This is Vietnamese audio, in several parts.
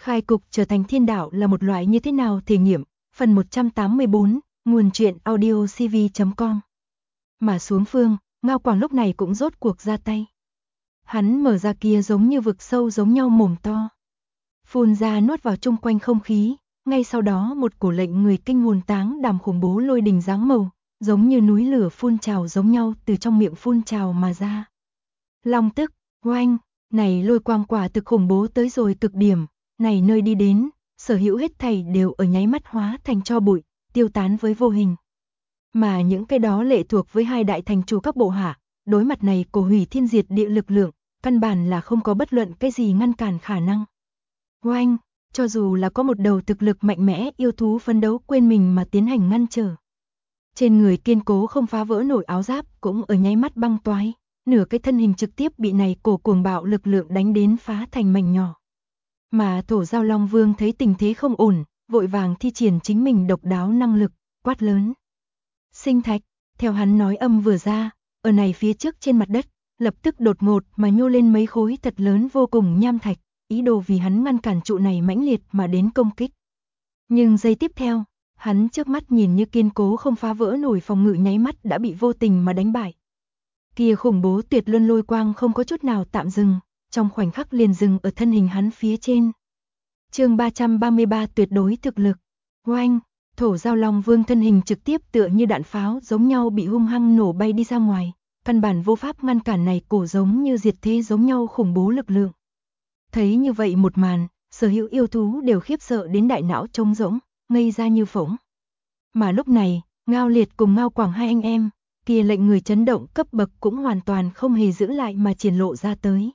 Khai cục trở thành thiên đạo là một loại như thế nào thể nghiệm, phần 184, nguồn truyện audio cv.com. Mà xuống phương, Ngao Quảng lúc này cũng rốt cuộc ra tay. Hắn mở ra kia giống như vực sâu giống nhau mồm to. Phun ra nuốt vào chung quanh không khí, ngay sau đó một cổ lệnh người kinh hồn táng đàm khủng bố lôi đình dáng màu, giống như núi lửa phun trào giống nhau từ trong miệng phun trào mà ra. Long tức, oanh, này lôi quang quả thực khủng bố tới rồi cực điểm, này nơi đi đến, sở hữu hết thảy đều ở nháy mắt hóa thành tro bụi, tiêu tán với vô hình. Mà những cái đó lệ thuộc với hai đại thành chủ các bộ hạ, đối mặt này cổ hủy thiên diệt địa lực lượng, căn bản là không có bất luận cái gì ngăn cản khả năng. Oanh, cho dù là có một đầu thực lực mạnh mẽ yêu thú phấn đấu quên mình mà tiến hành ngăn trở. Trên người kiên cố không phá vỡ nổi áo giáp cũng ở nháy mắt băng toái, nửa cái thân hình trực tiếp bị này cổ cuồng bạo lực lượng đánh đến phá thành mảnh nhỏ. Mà Thổ Giao Long Vương thấy tình thế không ổn, vội vàng thi triển chính mình độc đáo năng lực, quát lớn. Sinh thạch, theo hắn nói âm vừa ra, ở này phía trước trên mặt đất, lập tức đột ngột mà nhô lên mấy khối thật lớn vô cùng nham thạch, ý đồ vì hắn ngăn cản trụ này mãnh liệt mà đến công kích. Nhưng giây tiếp theo, hắn trước mắt nhìn như kiên cố không phá vỡ nổi phòng ngự nháy mắt đã bị vô tình mà đánh bại. Kia khủng bố tuyệt luân lôi quang không có chút nào tạm dừng, trong khoảnh khắc liền dừng ở thân hình hắn phía trên. Chương 333 tuyệt đối thực lực. Oanh, Thổ Giao Long Vương thân hình trực tiếp tựa như đạn pháo giống nhau bị hung hăng nổ bay đi ra ngoài, căn bản vô pháp ngăn cản này cổ giống như diệt thế giống nhau khủng bố lực lượng. Thấy như vậy một màn, sở hữu yêu thú đều khiếp sợ đến đại não trống rỗng, ngây ra như phỗng. Mà lúc này, Ngao Liệt cùng Ngao Quảng hai anh em, kia lệnh người chấn động cấp bậc cũng hoàn toàn không hề giữ lại mà triển lộ ra tới.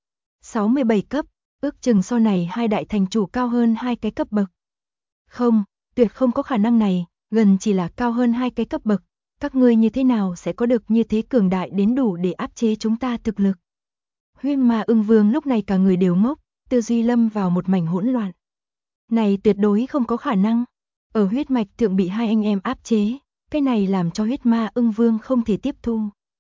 67 cấp, ước chừng so này hai đại thành chủ cao hơn hai cái cấp bậc. Không, tuyệt không có khả năng này, gần chỉ là cao hơn hai cái cấp bậc, các ngươi như thế nào sẽ có được như thế cường đại đến đủ để áp chế chúng ta thực lực. Huyên Ma Ưng Vương lúc này cả người đều ngốc, tư duy lâm vào một mảnh hỗn loạn. Này tuyệt đối không có khả năng, ở huyết mạch thượng bị hai anh em áp chế, cái này làm cho huyết ma ưng vương không thể tiếp thu.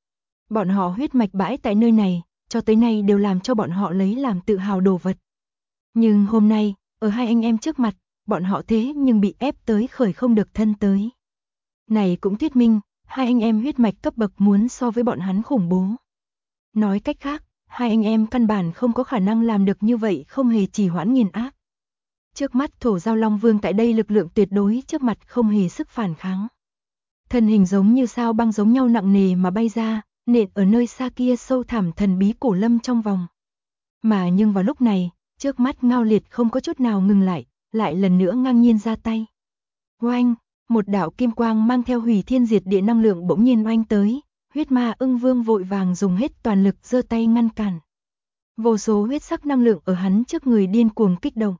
Bọn họ huyết mạch bãi tại nơi này, cho tới nay đều làm cho bọn họ lấy làm tự hào đồ vật. Nhưng hôm nay, ở hai anh em trước mặt, bọn họ thế nhưng bị ép tới khởi không được thân tới. Này cũng thuyết minh, hai anh em huyết mạch cấp bậc muốn so với bọn hắn khủng bố. Nói cách khác, hai anh em căn bản không có khả năng làm được như vậy, không hề trì hoãn nghiền áp. Trước mắt Thổ Giao Long Vương tại đây lực lượng tuyệt đối trước mặt không hề sức phản kháng. Thân hình giống như sao băng giống nhau nặng nề mà bay ra, nện ở nơi xa kia sâu thẳm thần bí cổ lâm trong vòng. Mà nhưng vào lúc này, trước mắt Ngao Liệt không có chút nào ngừng lại lần nữa ngang nhiên ra tay. Oanh, một đạo kim quang mang theo hủy thiên diệt địa năng lượng bỗng nhiên oanh tới, huyết ma ưng vương vội vàng dùng hết toàn lực giơ tay ngăn cản. Vô số huyết sắc năng lượng ở hắn trước người điên cuồng kích động,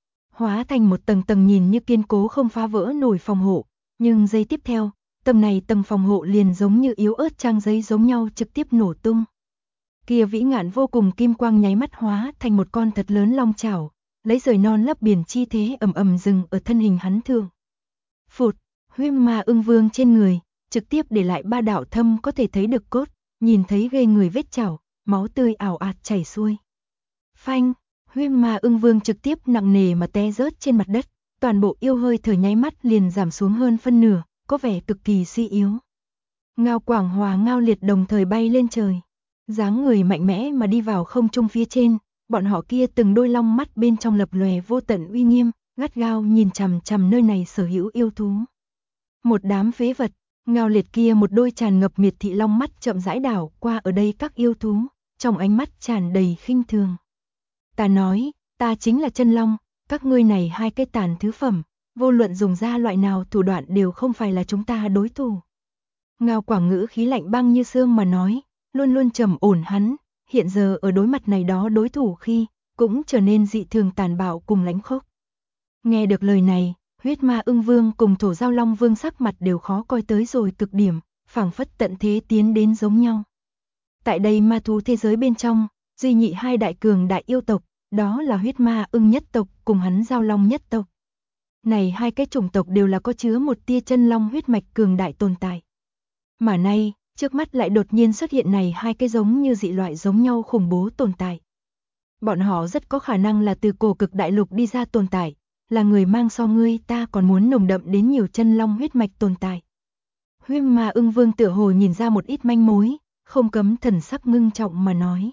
hóa thành một tầng tầng nhìn như kiên cố không phá vỡ nổi phòng hộ, nhưng giây tiếp theo, tầng phòng hộ liền giống như yếu ớt trang giấy giống nhau trực tiếp nổ tung. Kia vĩ ngạn vô cùng kim quang nháy mắt hóa thành một con thật lớn long chảo, lấy rời non lấp biển chi thế ầm ầm dừng ở thân hình hắn thượng. Phụt, huyết ma ưng vương trên người, trực tiếp để lại ba đạo thâm có thể thấy được cốt, nhìn thấy ghê người vết chảo, máu tươi ảo ạt chảy xuôi. Phanh, huyết ma ưng vương trực tiếp nặng nề mà té rớt trên mặt đất, toàn bộ yêu hơi thở nháy mắt liền giảm xuống hơn phân nửa, có vẻ cực kỳ suy yếu. Ngao Quảng Hòa Ngao Liệt đồng thời bay lên trời, dáng người mạnh mẽ mà đi vào không trung phía trên, bọn họ kia từng đôi long mắt bên trong lập lòe vô tận uy nghiêm, gắt gao nhìn chằm chằm nơi này sở hữu yêu thú. Một đám phế vật, Ngao Liệt kia một đôi tràn ngập miệt thị long mắt chậm rãi đảo qua ở đây các yêu thú, trong ánh mắt tràn đầy khinh thường. Ta nói, ta chính là chân long, các ngươi này hai cái tàn thứ phẩm, vô luận dùng ra loại nào thủ đoạn đều không phải là chúng ta đối thủ. Ngao Quảng ngữ khí lạnh băng như xương mà nói, luôn luôn trầm ổn hắn, hiện giờ ở đối mặt này đó đối thủ khi, cũng trở nên dị thường tàn bạo cùng lãnh khốc. Nghe được lời này, huyết ma ưng vương cùng Thổ Giao Long Vương sắc mặt đều khó coi tới rồi cực điểm, phảng phất tận thế tiến đến giống nhau. Tại đây ma thú thế giới bên trong, duy nhị hai đại cường đại yêu tộc, đó là huyết ma ưng nhất tộc cùng hắn Giao Long nhất tộc. Này hai cái chủng tộc đều là có chứa một tia chân long huyết mạch cường đại tồn tại. Mà nay, trước mắt lại đột nhiên xuất hiện này hai cái giống như dị loại giống nhau khủng bố tồn tại. Bọn họ rất có khả năng là từ cổ cực đại lục đi ra tồn tại, là người mang so ngươi ta còn muốn nồng đậm đến nhiều chân long huyết mạch tồn tại. Huyết Ma Ưng Vương tựa hồ nhìn ra một ít manh mối, không cấm thần sắc ngưng trọng mà nói.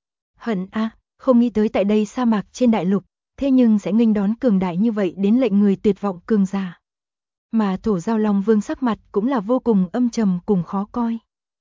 Hận a, không nghĩ tới tại đây sa mạc trên đại lục, thế nhưng sẽ nghênh đón cường đại như vậy đến lệnh người tuyệt vọng cường giả. Mà Thổ Giao Long Vương sắc mặt cũng là vô cùng âm trầm cùng khó coi.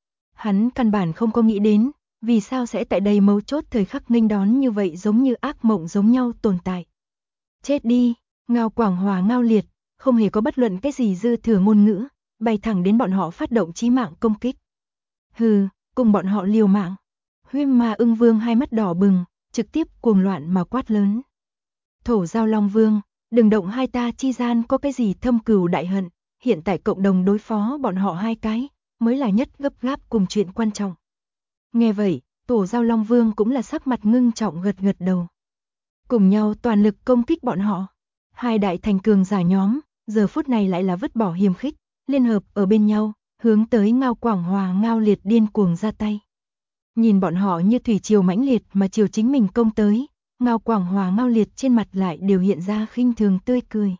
Hắn căn bản không có nghĩ đến, vì sao sẽ tại đây mấu chốt thời khắc nghênh đón như vậy giống như ác mộng giống nhau tồn tại. Chết đi, Ngao Quảng Hòa Ngao Liệt, không hề có bất luận cái gì dư thừa ngôn ngữ, bay thẳng đến bọn họ phát động chí mạng công kích. Hừ, cùng bọn họ liều mạng. Huyết Ma Ưng Vương hai mắt đỏ bừng, trực tiếp cuồng loạn mà quát lớn. Thổ Giao Long Vương, đừng động, hai ta chi gian có cái gì thâm cừu đại hận, hiện tại cộng đồng đối phó bọn họ hai cái, mới là nhất gấp gáp cùng chuyện quan trọng. Nghe vậy, Thổ Giao Long Vương cũng là sắc mặt ngưng trọng gật gật đầu. Cùng nhau toàn lực công kích bọn họ. Hai đại thành cường giả nhóm, giờ phút này lại là vứt bỏ hiềm khích, liên hợp ở bên nhau, hướng tới Ngao Quảng Hòa Ngao Liệt điên cuồng ra tay. Nhìn bọn họ như thủy triều mãnh liệt mà chiều chính mình công tới, Ngao Quảng Hòa Ngao Liệt trên mặt lại đều hiện ra khinh thường tươi cười.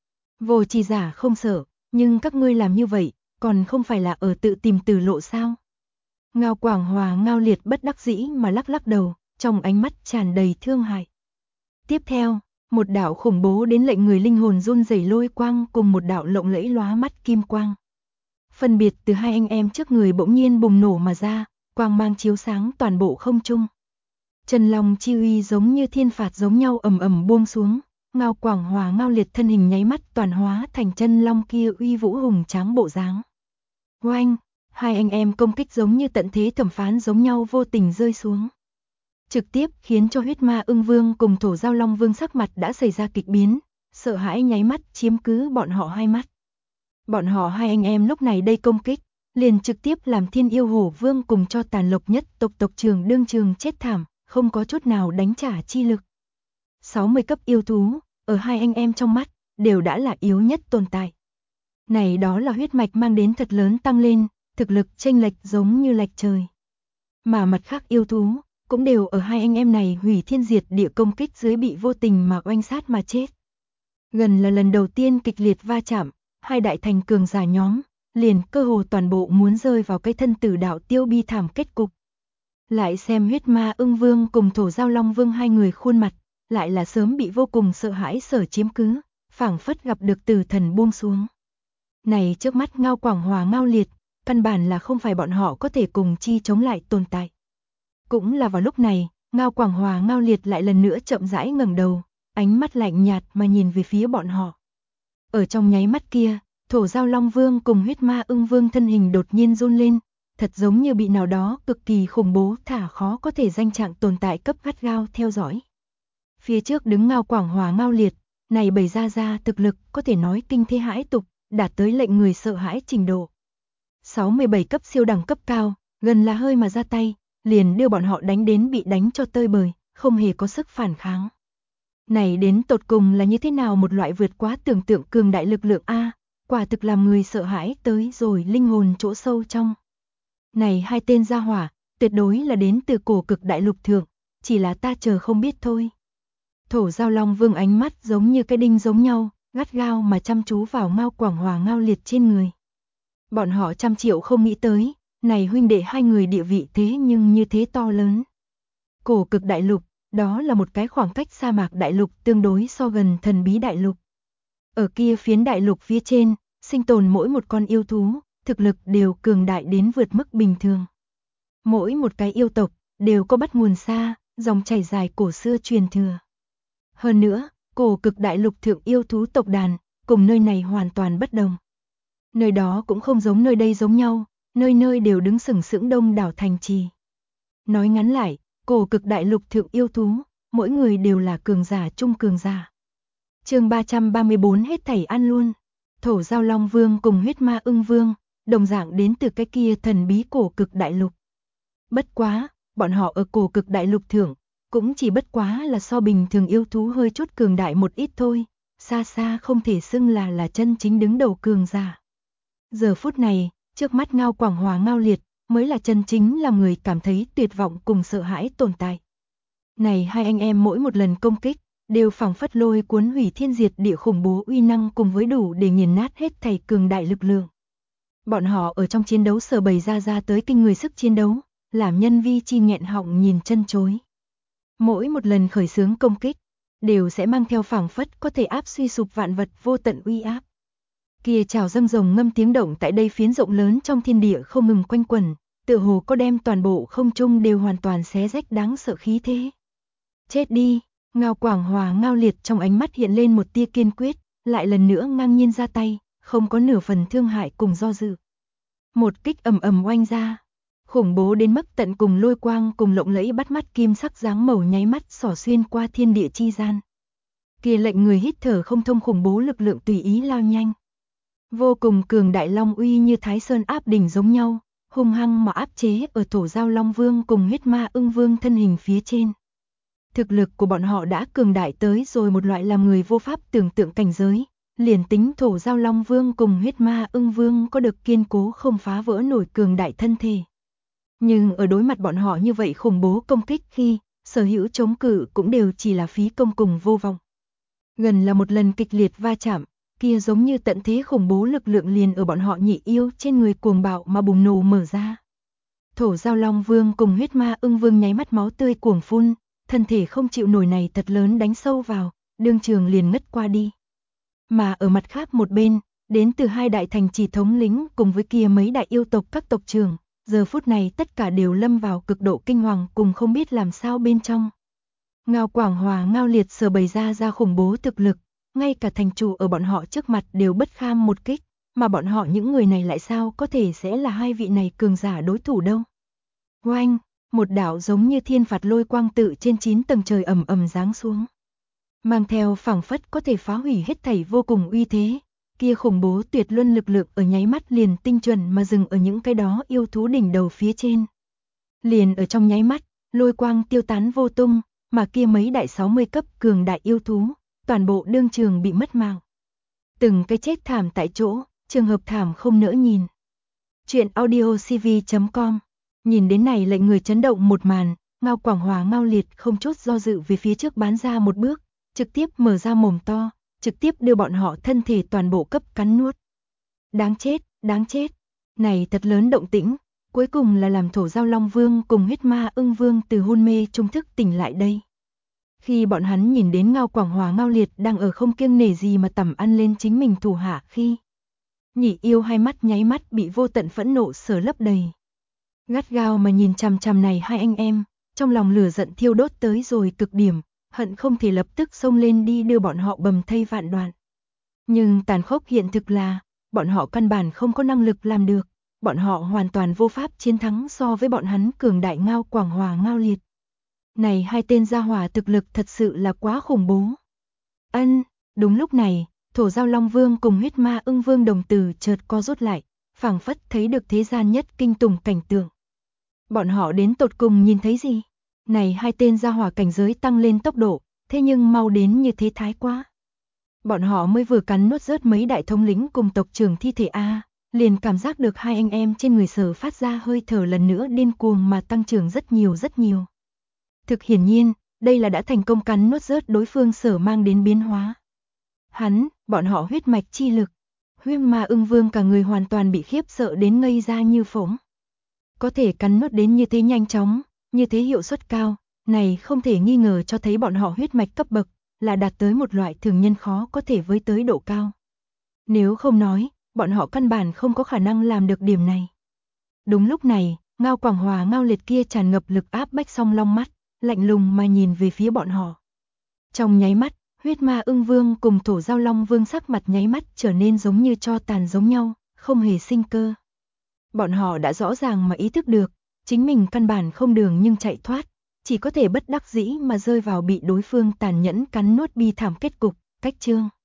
Vô trì giả không sợ, nhưng các ngươi làm như vậy, còn không phải là ở tự tìm tử lộ sao? Ngao Quảng Hòa Ngao Liệt bất đắc dĩ mà lắc lắc đầu, trong ánh mắt tràn đầy thương hại. Tiếp theo, một đạo khủng bố đến lệnh người linh hồn run rẩy lôi quang cùng một đạo lộng lẫy lóa mắt kim quang. Phân biệt từ hai anh em trước người bỗng nhiên bùng nổ mà ra, quang mang chiếu sáng toàn bộ không trung. Chân long chi uy giống như thiên phạt giống nhau ầm ầm buông xuống, Ngao Quảng Hòa Ngao Liệt thân hình nháy mắt toàn hóa thành chân long kia uy vũ hùng tráng bộ dáng. Oanh, hai anh em công kích giống như tận thế thẩm phán giống nhau vô tình rơi xuống. Trực tiếp khiến cho Huyết Ma Ưng Vương cùng Thổ Giao Long Vương sắc mặt đã xảy ra kịch biến, sợ hãi nháy mắt chiếm cứ bọn họ hai mắt. Bọn họ hai anh em lúc này đây công kích, liền trực tiếp làm Thiên Yêu Hổ Vương cùng cho Tàn Lộc nhất tộc tộc trưởng đương trường chết thảm, không có chút nào đánh trả chi lực. 60 cấp yêu thú, ở hai anh em trong mắt, đều đã là yếu nhất tồn tại. Này đó là huyết mạch mang đến thật lớn tăng lên, thực lực chênh lệch giống như lệch trời. Mà mặt khác yêu thú, cũng đều ở hai anh em này hủy thiên diệt địa công kích dưới bị vô tình mà oanh sát mà chết. Gần là lần đầu tiên kịch liệt va chạm, hai đại thành cường giả nhóm, liền cơ hồ toàn bộ muốn rơi vào cái thân tử đạo tiêu bi thảm kết cục. Lại xem Huyết Ma Ưng Vương cùng Thổ Giao Long Vương hai người khuôn mặt, lại là sớm bị vô cùng sợ hãi sở chiếm cứ, phảng phất gặp được tử thần buông xuống. Này trước mắt Ngao Quảng Hòa Ngao Liệt, căn bản là không phải bọn họ có thể cùng chi chống lại tồn tại. Cũng là vào lúc này, Ngao Quảng Hòa Ngao Liệt lại lần nữa chậm rãi ngẩng đầu, ánh mắt lạnh nhạt mà nhìn về phía bọn họ. Ở trong nháy mắt kia, Thổ Giao Long Vương cùng Huyết Ma Ưng Vương thân hình đột nhiên run lên, thật giống như bị nào đó cực kỳ khủng bố thả khó có thể danh trạng tồn tại cấp gắt gao theo dõi. Phía trước đứng Ngao Quảng Hòa Ngao Liệt, này bày ra thực lực có thể nói kinh thế hãi tục, đạt tới lệnh người sợ hãi trình độ. 67 cấp siêu đẳng cấp cao, gần là hơi mà ra tay, liền đưa bọn họ đánh đến bị đánh cho tơi bời, không hề có sức phản kháng. Này đến tột cùng là như thế nào một loại vượt quá tưởng tượng cường đại lực lượng a, quả thực làm người sợ hãi tới rồi linh hồn chỗ sâu trong. Này hai tên gia hỏa, tuyệt đối là đến từ cổ cực đại lục thượng, chỉ là ta chờ không biết thôi. Thổ Giao Long Vương ánh mắt giống như cái đinh giống nhau, gắt gao mà chăm chú vào Ngao Quảng Hòa Ngao Liệt trên người. Bọn họ trăm triệu không nghĩ tới, này huynh đệ hai người địa vị thế nhưng như thế to lớn. Cổ cực đại lục, đó là một cái khoảng cách sa mạc đại lục tương đối so gần thần bí đại lục. Ở kia phiến đại lục phía trên, sinh tồn mỗi một con yêu thú, thực lực đều cường đại đến vượt mức bình thường. Mỗi một cái yêu tộc, đều có bắt nguồn xa, dòng chảy dài cổ xưa truyền thừa. Hơn nữa, cổ cực đại lục thượng yêu thú tộc đàn, cùng nơi này hoàn toàn bất đồng. Nơi đó cũng không giống nơi đây giống nhau, nơi nơi đều đứng sừng sững đông đảo thành trì. Nói ngắn lại, cổ cực đại lục thượng yêu thú, mỗi người đều là cường giả trung cường giả. Chương 334 hết thảy ăn luôn. Thổ Giao Long Vương cùng Huyết Ma Ưng Vương, đồng dạng đến từ cái kia thần bí cổ cực đại lục. Bất quá, bọn họ ở cổ cực đại lục thượng, cũng chỉ bất quá là so bình thường yêu thú hơi chút cường đại một ít thôi, xa xa không thể xưng là chân chính đứng đầu cường giả. Giờ phút này, trước mắt Ngao Quảng Hòa Ngao Liệt, mới là chân chính làm người cảm thấy tuyệt vọng cùng sợ hãi tồn tại. Này hai anh em mỗi một lần công kích, đều phảng phất lôi cuốn hủy thiên diệt địa khủng bố uy năng cùng với đủ để nghiền nát hết thảy cường đại lực lượng. Bọn họ ở trong chiến đấu sở bày ra tới kinh người sức chiến đấu, làm nhân vi chi nghẹn họng nhìn chân chối. Mỗi một lần khởi xướng công kích, đều sẽ mang theo phảng phất có thể áp suy sụp vạn vật vô tận uy áp. Kia trào dâng rồng ngâm tiếng động tại đây phiến rộng lớn trong thiên địa không ngừng quanh quẩn, tựa hồ có đem toàn bộ không trung đều hoàn toàn xé rách đáng sợ khí thế. Chết đi, Ngao Quảng Hòa Ngao Liệt trong ánh mắt hiện lên một tia kiên quyết, lại lần nữa ngang nhiên ra tay, không có nửa phần thương hại cùng do dự. Một kích ầm ầm oanh ra, khủng bố đến mức tận cùng lôi quang cùng lộng lẫy bắt mắt kim sắc dáng màu nháy mắt xỏ xuyên qua thiên địa chi gian. Kia lệnh người hít thở không thông khủng bố lực lượng tùy ý lao nhanh. Vô cùng cường đại long uy như Thái Sơn áp đỉnh giống nhau, hung hăng mà áp chế ở Thổ Giao Long Vương cùng Huyết Ma Ưng Vương thân hình phía trên. Thực lực của bọn họ đã cường đại tới rồi một loại làm người vô pháp tưởng tượng cảnh giới, liền tính Thổ Giao Long Vương cùng Huyết Ma Ưng Vương có được kiên cố không phá vỡ nổi cường đại thân thể. Nhưng ở đối mặt bọn họ như vậy khủng bố công kích khi, sở hữu chống cự cũng đều chỉ là phí công cùng vô vọng. Gần là một lần kịch liệt va chạm, kia giống như tận thế khủng bố lực lượng liền ở bọn họ nhị yêu trên người cuồng bạo mà bùng nổ mở ra. Thổ Giao Long Vương cùng Huyết Ma Ưng Vương nháy mắt máu tươi cuồng phun, thân thể không chịu nổi này thật lớn đánh sâu vào, đương trường liền ngất qua đi. Mà ở mặt khác một bên, đến từ hai đại thành trì thống lĩnh cùng với kia mấy đại yêu tộc các tộc trưởng, giờ phút này tất cả đều lâm vào cực độ kinh hoàng cùng không biết làm sao bên trong. Ngao Quảng Hòa Ngao Liệt sở bày ra khủng bố thực lực, ngay cả thành chủ ở bọn họ trước mặt đều bất kham một kích, mà bọn họ những người này lại sao có thể sẽ là hai vị này cường giả đối thủ đâu. Oanh, một đạo giống như thiên phạt lôi quang tự trên 9 tầng trời ầm ầm giáng xuống. Mang theo phảng phất có thể phá hủy hết thảy vô cùng uy thế, kia khủng bố tuyệt luân lực lượng ở nháy mắt liền tinh chuẩn mà dừng ở những cái đó yêu thú đỉnh đầu phía trên. Liền ở trong nháy mắt, lôi quang tiêu tán vô tung, mà kia mấy đại 60 cấp cường đại yêu thú, toàn bộ đương trường bị mất mạng. Từng cái chết thảm tại chỗ, trường hợp thảm không nỡ nhìn. Chuyện audiocv.com. Nhìn đến này lệnh người chấn động một màn, Ngao Quảng Hòa Ngao Liệt không chút do dự về phía trước bán ra một bước, trực tiếp mở ra mồm to, trực tiếp đưa bọn họ thân thể toàn bộ cấp cắn nuốt. Đáng chết, đáng chết. Này thật lớn động tĩnh, cuối cùng là làm Thổ Giao Long Vương cùng Huyết Ma Ưng Vương từ hôn mê trung thức tỉnh lại đây. Khi bọn hắn nhìn đến Ngao Quảng Hòa Ngao Liệt đang ở không kiêng nể gì mà tẩm ăn lên chính mình thủ hạ khi, nhị yêu hai mắt nháy mắt bị vô tận phẫn nộ sở lấp đầy. Gắt gao mà nhìn chằm chằm này hai anh em, trong lòng lửa giận thiêu đốt tới rồi cực điểm, hận không thể lập tức xông lên đi đưa bọn họ bầm thây vạn đoạn. Nhưng tàn khốc hiện thực là, bọn họ căn bản không có năng lực làm được, bọn họ hoàn toàn vô pháp chiến thắng so với bọn hắn cường đại Ngao Quảng Hòa Ngao Liệt. Này hai tên gia hỏa thực lực thật sự là quá khủng bố. Đúng lúc này, Thổ Giao Long Vương cùng Huyết Ma Ưng Vương đồng tử chợt co rút lại, phảng phất thấy được thế gian nhất kinh tủng cảnh tượng. Bọn họ đến tột cùng nhìn thấy gì? Này hai tên gia hỏa cảnh giới tăng lên tốc độ, thế nhưng mau đến như thế thái quá. Bọn họ mới vừa cắn nuốt rớt mấy đại thống lĩnh cùng tộc trưởng thi thể A, liền cảm giác được hai anh em trên người Sở phát ra hơi thở lần nữa điên cuồng mà tăng trưởng rất nhiều rất nhiều. Thực hiển nhiên, đây là đã thành công cắn nuốt rớt đối phương Sở mang đến biến hóa. Bọn họ huyết mạch chi lực. Huyết Ma Ưng Vương cả người hoàn toàn bị khiếp sợ đến ngây ra như phỗng. Có thể cắn nuốt đến như thế nhanh chóng, như thế hiệu suất cao, này không thể nghi ngờ cho thấy bọn họ huyết mạch cấp bậc, là đạt tới một loại thường nhân khó có thể với tới độ cao. Nếu không nói, bọn họ căn bản không có khả năng làm được điểm này. Đúng lúc này, Ngao Quảng Hòa Ngao Liệt kia tràn ngập lực áp bách song long mắt, lạnh lùng mà nhìn về phía bọn họ. Trong nháy mắt, Huyết Ma Ưng Vương cùng Thổ Giao Long Vương sắc mặt nháy mắt trở nên giống như tro tàn giống nhau, không hề sinh cơ. Bọn họ đã rõ ràng mà ý thức được, chính mình căn bản không đường nhưng chạy thoát, chỉ có thể bất đắc dĩ mà rơi vào bị đối phương tàn nhẫn cắn nuốt bi thảm kết cục, cách chương.